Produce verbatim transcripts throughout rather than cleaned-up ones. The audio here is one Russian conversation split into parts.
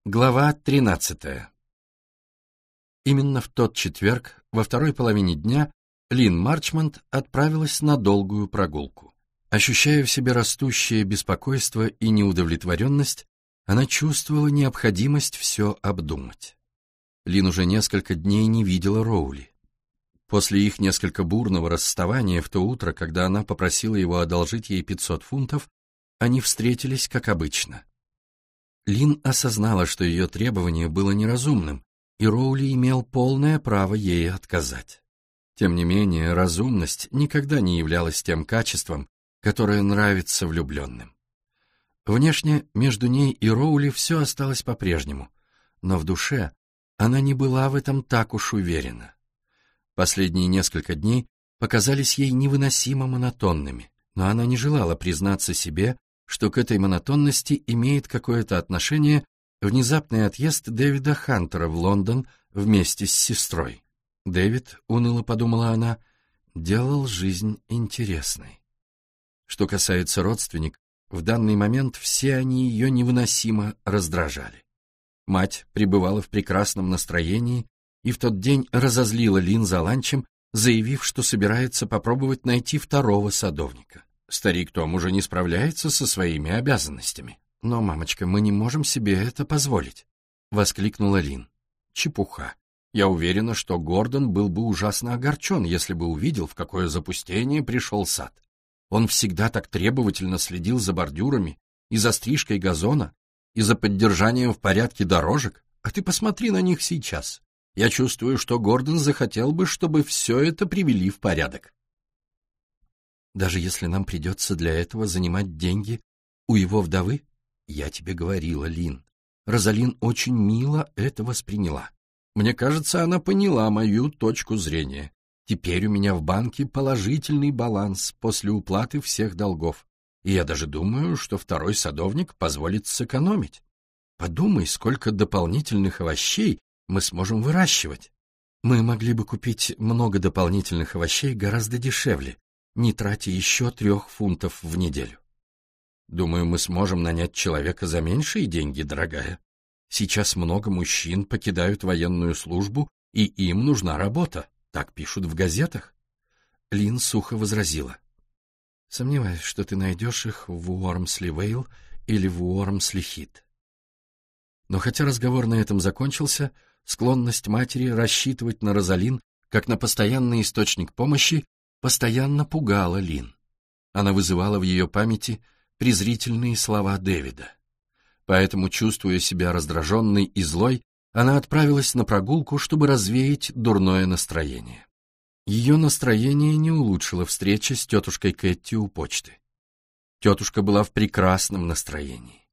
Глава тринадцатая. Именно в тот четверг, во второй половине дня, Лин Марчмонт отправилась на долгую прогулку. Ощущая в себе растущее беспокойство и неудовлетворенность, она чувствовала необходимость все обдумать. Лин уже несколько дней не видела Роули. После их несколько бурного расставания в то утро, когда она попросила его одолжить ей пятьсот фунтов, они встретились как обычно. Лин осознала, что ее требование было неразумным, и Роули имел полное право ей отказать. Тем не менее, разумность никогда не являлась тем качеством, которое нравится влюбленным. Внешне между ней и Роули все осталось по-прежнему, но в душе она не была в этом так уж уверена. Последние несколько дней показались ей невыносимо монотонными, но она не желала признаться себе, что к этой монотонности имеет какое-то отношение внезапный отъезд Дэвида Хантера в Лондон вместе с сестрой. Дэвид, уныло подумала она, делал жизнь интересной. Что касается родственников, в данный момент все они ее невыносимо раздражали. Мать пребывала в прекрасном настроении и в тот день разозлила Лин за ланчем, заявив, что собирается попробовать найти второго садовника. Старик Том уже не справляется со своими обязанностями. «Но, мамочка, мы не можем себе это позволить», — воскликнула Лин. «Чепуха. Я уверена, что Гордон был бы ужасно огорчен, если бы увидел, в какое запустение пришел сад. Он всегда так требовательно следил за бордюрами и за стрижкой газона, и за поддержанием в порядке дорожек. А ты посмотри на них сейчас. Я чувствую, что Гордон захотел бы, чтобы все это привели в порядок. Даже если нам придется для этого занимать деньги у его вдовы? Я тебе говорила, Лин. Розалин очень мило это восприняла. Мне кажется, она поняла мою точку зрения. Теперь у меня в банке положительный баланс после уплаты всех долгов. И я даже думаю, что второй садовник позволит сэкономить. Подумай, сколько дополнительных овощей мы сможем выращивать. Мы могли бы купить много дополнительных овощей гораздо дешевле, не тратя еще трех фунтов в неделю. Думаю, мы сможем нанять человека за меньшие деньги, дорогая. Сейчас много мужчин покидают военную службу, и им нужна работа. Так пишут в газетах. Лин сухо возразила. Сомневаюсь, что ты найдешь их в Уормсли-Вейл или в Уормсли-Хит. Но хотя разговор на этом закончился, склонность матери рассчитывать на Розалин как на постоянный источник помощи постоянно пугала Лин. Она вызывала в ее памяти презрительные слова Дэвида. Поэтому, чувствуя себя раздраженной и злой, она отправилась на прогулку, чтобы развеять дурное настроение. Ее настроение не улучшила встреча с тетушкой Кэтти у почты. Тетушка была в прекрасном настроении.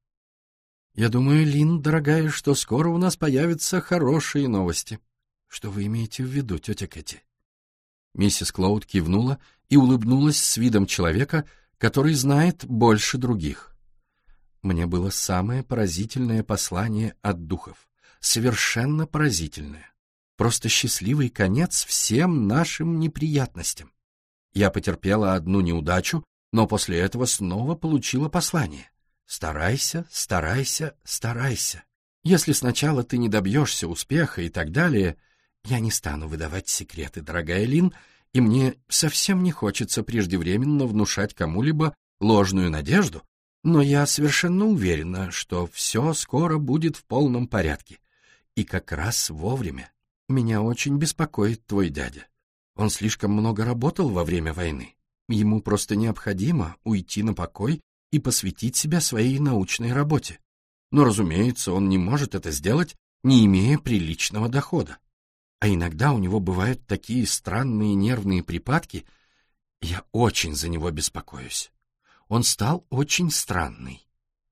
«Я думаю, Лин, дорогая, что скоро у нас появятся хорошие новости». «Что вы имеете в виду, тетя Кэтти?» Миссис Клоуд кивнула и улыбнулась с видом человека, который знает больше других. Мне было самое поразительное послание от духов. Совершенно поразительное. Просто счастливый конец всем нашим неприятностям. Я потерпела одну неудачу, но после этого снова получила послание. Старайся, старайся, старайся. Если сначала ты не добьешься успеха и так далее, я не стану выдавать секреты, дорогая Лин, и мне совсем не хочется преждевременно внушать кому-либо ложную надежду, но я совершенно уверена, что все скоро будет в полном порядке. И как раз вовремя. Меня очень беспокоит твой дядя. Он слишком много работал во время войны. Ему просто необходимо уйти на покой и посвятить себя своей научной работе. Но, разумеется, он не может это сделать, не имея приличного дохода. А иногда у него бывают такие странные нервные припадки. Я очень за него беспокоюсь. Он стал очень странный.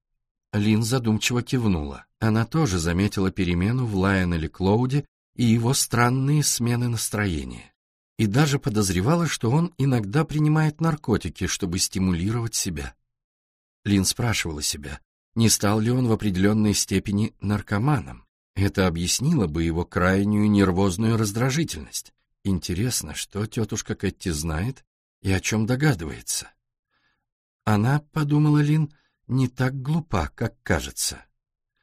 Лин задумчиво кивнула. Она тоже заметила перемену в Лайонеле Клоуде и его странные смены настроения. И даже подозревала, что он иногда принимает наркотики, чтобы стимулировать себя. Лин спрашивала себя, не стал ли он в определенной степени наркоманом. Это объяснило бы его крайнюю нервозную раздражительность. Интересно, что тетушка Кэтти знает и о чем догадывается. Она, подумала Лин, не так глупа, как кажется.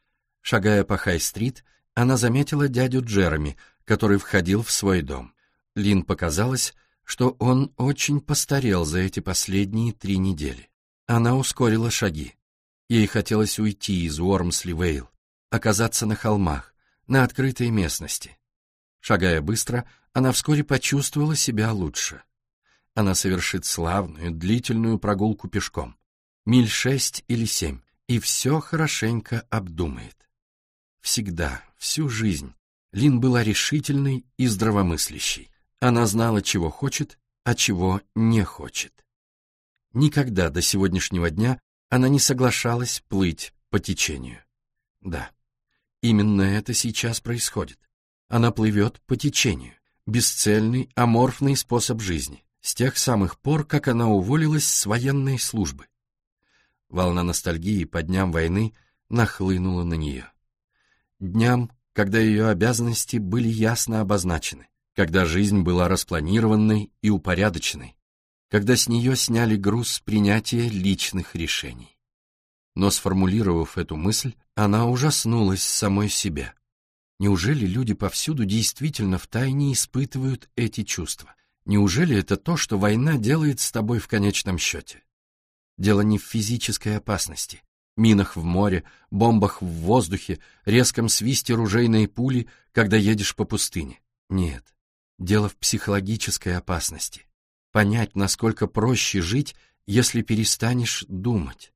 Шагая по Хай-стрит, она заметила дядю Джереми, который входил в свой дом. Лин показалось, что он очень постарел за эти последние три недели. Она ускорила шаги. Ей хотелось уйти из Уормсли-Вейл, оказаться на холмах, на открытой местности. Шагая быстро, она вскоре почувствовала себя лучше. Она совершит славную, длительную прогулку пешком, миль шесть или семь, и все хорошенько обдумает. Всегда, всю жизнь, Лин была решительной и здравомыслящей. Она знала, чего хочет, а чего не хочет. Никогда до сегодняшнего дня она не соглашалась плыть по течению. Да, именно это сейчас происходит. Она плывет по течению, бесцельный, аморфный способ жизни, с тех самых пор, как она уволилась с военной службы. Волна ностальгии по дням войны нахлынула на нее. Дням, когда ее обязанности были ясно обозначены, когда жизнь была распланированной и упорядоченной, когда с нее сняли груз принятия личных решений. Но, сформулировав эту мысль, она ужаснулась самой себе. Неужели люди повсюду действительно втайне испытывают эти чувства? Неужели это то, что война делает с тобой в конечном счете? Дело не в физической опасности, минах в море, бомбах в воздухе, резком свисте ружейной пули, когда едешь по пустыне. Нет, дело в психологической опасности. Понять, насколько проще жить, если перестанешь думать.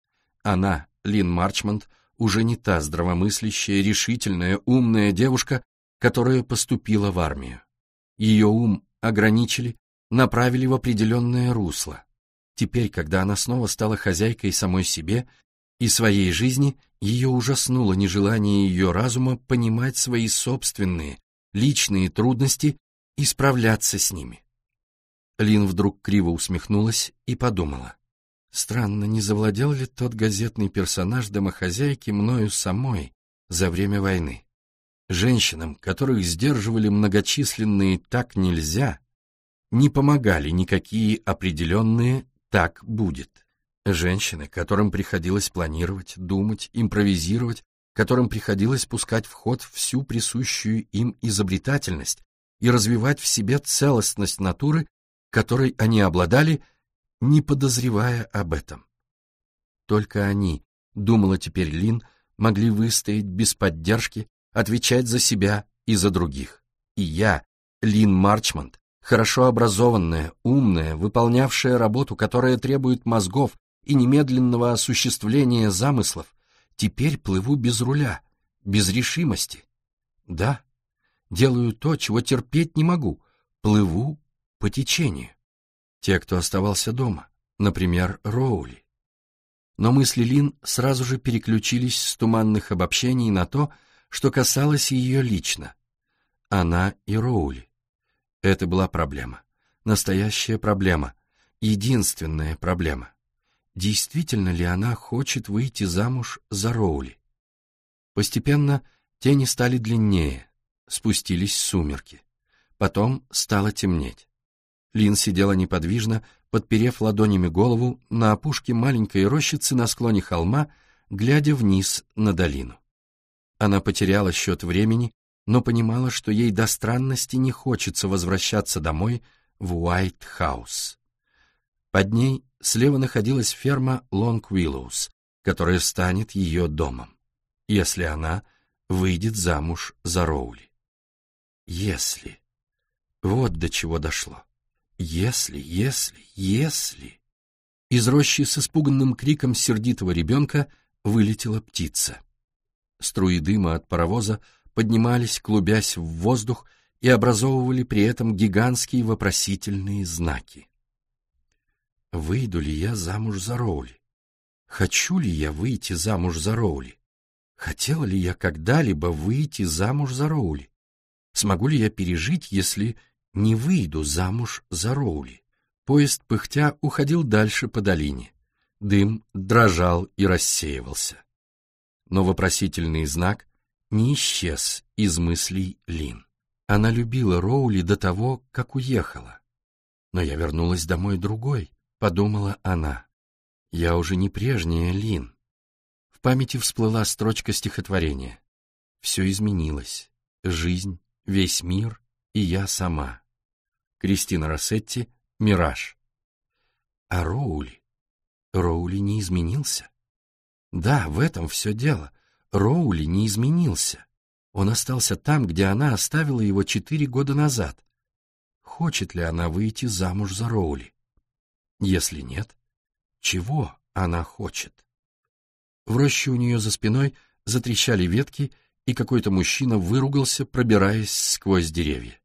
Она, Лин Марчмонт, уже не та здравомыслящая, решительная, умная девушка, которая поступила в армию. Ее ум ограничили, направили в определенное русло. Теперь, когда она снова стала хозяйкой самой себе и своей жизни, ее ужаснуло нежелание ее разума понимать свои собственные, личные трудности и справляться с ними. Лин вдруг криво усмехнулась и подумала. Странно, не завладел ли тот газетный персонаж домохозяйки мною самой за время войны? Женщинам, которых сдерживали многочисленные «так нельзя», не помогали никакие определенные «так будет». Женщины, которым приходилось планировать, думать, импровизировать, которым приходилось пускать в ход всю присущую им изобретательность и развивать в себе целостность натуры, которой они обладали, не подозревая об этом. Только они, думала теперь Лин, могли выстоять без поддержки, отвечать за себя и за других. И я, Лин Марчмонт, хорошо образованная, умная, выполнявшая работу, которая требует мозгов и немедленного осуществления замыслов, теперь плыву без руля, без решимости. Да, делаю то, чего терпеть не могу, плыву по течению. Те, кто оставался дома, например, Роули. Но мысли Лин сразу же переключились с туманных обобщений на то, что касалось ее лично. Она и Роули. Это была проблема. Настоящая проблема. Единственная проблема. Действительно ли она хочет выйти замуж за Роули? Постепенно тени стали длиннее, спустились сумерки. Потом стало темнеть. Лин сидела неподвижно, подперев ладонями голову на опушке маленькой рощицы на склоне холма, глядя вниз на долину. Она потеряла счет времени, но понимала, что ей до странности не хочется возвращаться домой в Уайт-хаус. Под ней слева находилась ферма Лонг-Уиллоус, которая станет ее домом, если она выйдет замуж за Роули. Если. Вот до чего дошло. Если, если, если... Из рощи с испуганным криком сердитого ребенка вылетела птица. Струи дыма от паровоза поднимались, клубясь в воздух, и образовывали при этом гигантские вопросительные знаки. Выйду ли я замуж за Роули? Хочу ли я выйти замуж за Роули? Хотела ли я когда-либо выйти замуж за Роули? Смогу ли я пережить, если не выйду замуж за Роули? Поезд, пыхтя, уходил дальше по долине. Дым дрожал и рассеивался. Но вопросительный знак не исчез из мыслей Лин. Она любила Роули до того, как уехала. Но я вернулась домой другой, подумала она. Я уже не прежняя Лин. В памяти всплыла строчка стихотворения. «Все изменилось. Жизнь, весь мир и я сама». Кристина Россетти, «Мираж». А Роули? Роули не изменился? Да, в этом все дело. Роули не изменился. Он остался там, где она оставила его четыре года назад. Хочет ли она выйти замуж за Роули? Если нет, чего она хочет? В роще у нее за спиной затрещали ветки, и какой-то мужчина выругался, пробираясь сквозь деревья.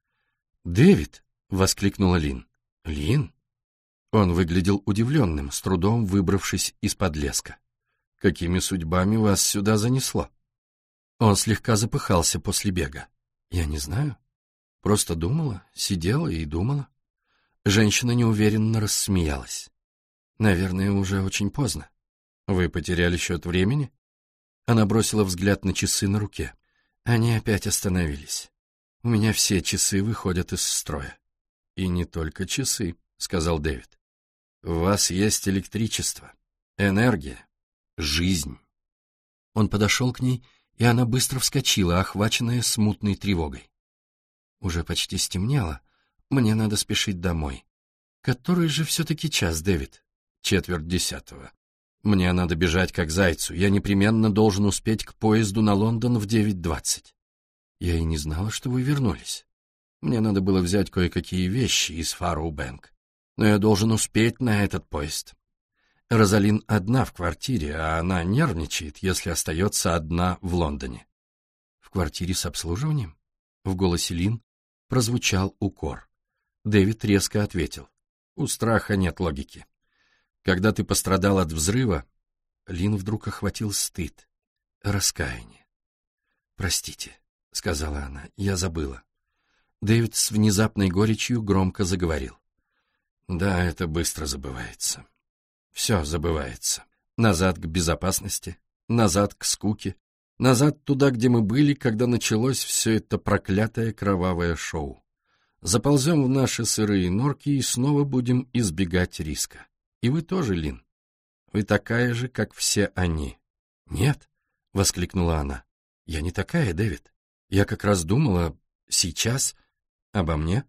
«Дэвид!» — воскликнула Лин. «Лин?» Он выглядел удивленным, с трудом выбравшись из-под леска. «Какими судьбами вас сюда занесло?» Он слегка запыхался после бега. «Я не знаю. Просто думала, сидела и думала». Женщина неуверенно рассмеялась. «Наверное, уже очень поздно. Вы потеряли счет времени?» Она бросила взгляд на часы на руке. Они опять остановились. «У меня все часы выходят из строя». «И не только часы», — сказал Дэвид. «У вас есть электричество, энергия, жизнь». Он подошел к ней, и она быстро вскочила, охваченная смутной тревогой. «Уже почти стемнело. Мне надо спешить домой». «Который же все-таки час, Дэвид?» «Четверть десятого. Мне надо бежать как зайцу. Я непременно должен успеть к поезду на Лондон в девять двадцать». «Я и не знала, что вы вернулись. Мне надо было взять кое-какие вещи из Фарроу-Бэнк. Но я должен успеть на этот поезд. Розалин одна в квартире, а она нервничает, если остается одна в Лондоне». «В квартире с обслуживанием?» В голосе Лин прозвучал укор. Дэвид резко ответил. «У страха нет логики. Когда ты пострадал от взрыва...» Лин вдруг охватил стыд, раскаяние. «Простите», — сказала она, — «я забыла». Дэвид с внезапной горечью громко заговорил. «Да, это быстро забывается. Все забывается. Назад к безопасности, назад к скуке, назад туда, где мы были, когда началось все это проклятое кровавое шоу. Заползем в наши сырые норки и снова будем избегать риска. И вы тоже, Лин. Вы такая же, как все они». «Нет», — воскликнула она, — «я не такая, Дэвид. Я как раз думала, сейчас, обо мне».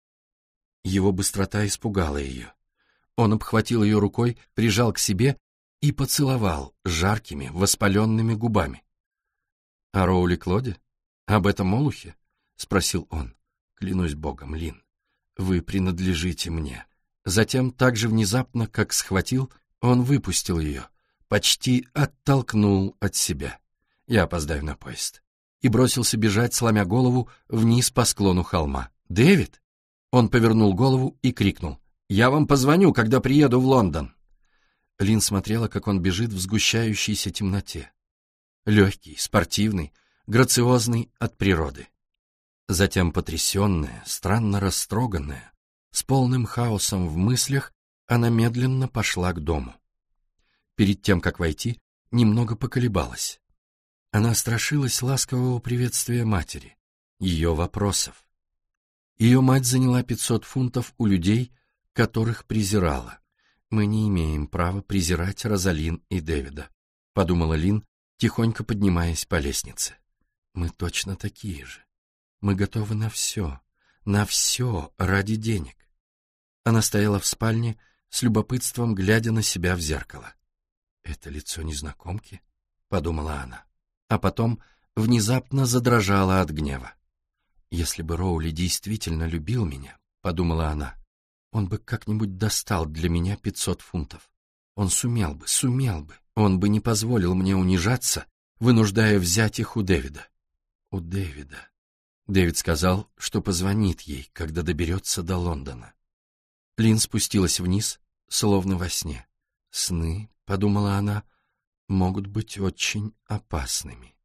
Его быстрота испугала ее. Он обхватил ее рукой, прижал к себе и поцеловал жаркими, воспаленными губами. «О Роули Клоде? Об этом олухе?» — спросил он. «Клянусь Богом, Лин, вы принадлежите мне». Затем, так же внезапно, как схватил, он выпустил ее, почти оттолкнул от себя. «Я опоздаю на поезд». И бросился бежать, сломя голову, вниз по склону холма. «Дэвид!» Он повернул голову и крикнул. «Я вам позвоню, когда приеду в Лондон!» Лин смотрела, как он бежит в сгущающейся темноте. Легкий, спортивный, грациозный от природы. Затем потрясенная, странно растроганная, с полным хаосом в мыслях, она медленно пошла к дому. Перед тем, как войти, немного поколебалась. Она страшилась ласкового приветствия матери, ее вопросов. Ее мать заняла пятьсот фунтов у людей, которых презирала. «Мы не имеем права презирать Розалин и Дэвида», — подумала Лин, тихонько поднимаясь по лестнице. «Мы точно такие же. Мы готовы на все, на все ради денег». Она стояла в спальне, с любопытством глядя на себя в зеркало. «Это лицо незнакомки?» — подумала она. А потом внезапно задрожала от гнева. «Если бы Роули действительно любил меня, — подумала она, — он бы как-нибудь достал для меня пятьсот фунтов. Он сумел бы, сумел бы. Он бы не позволил мне унижаться, вынуждая взять их у Дэвида». У Дэвида. Дэвид сказал, что позвонит ей, когда доберется до Лондона. Лин спустилась вниз, словно во сне. «Сны, — подумала она, — могут быть очень опасными».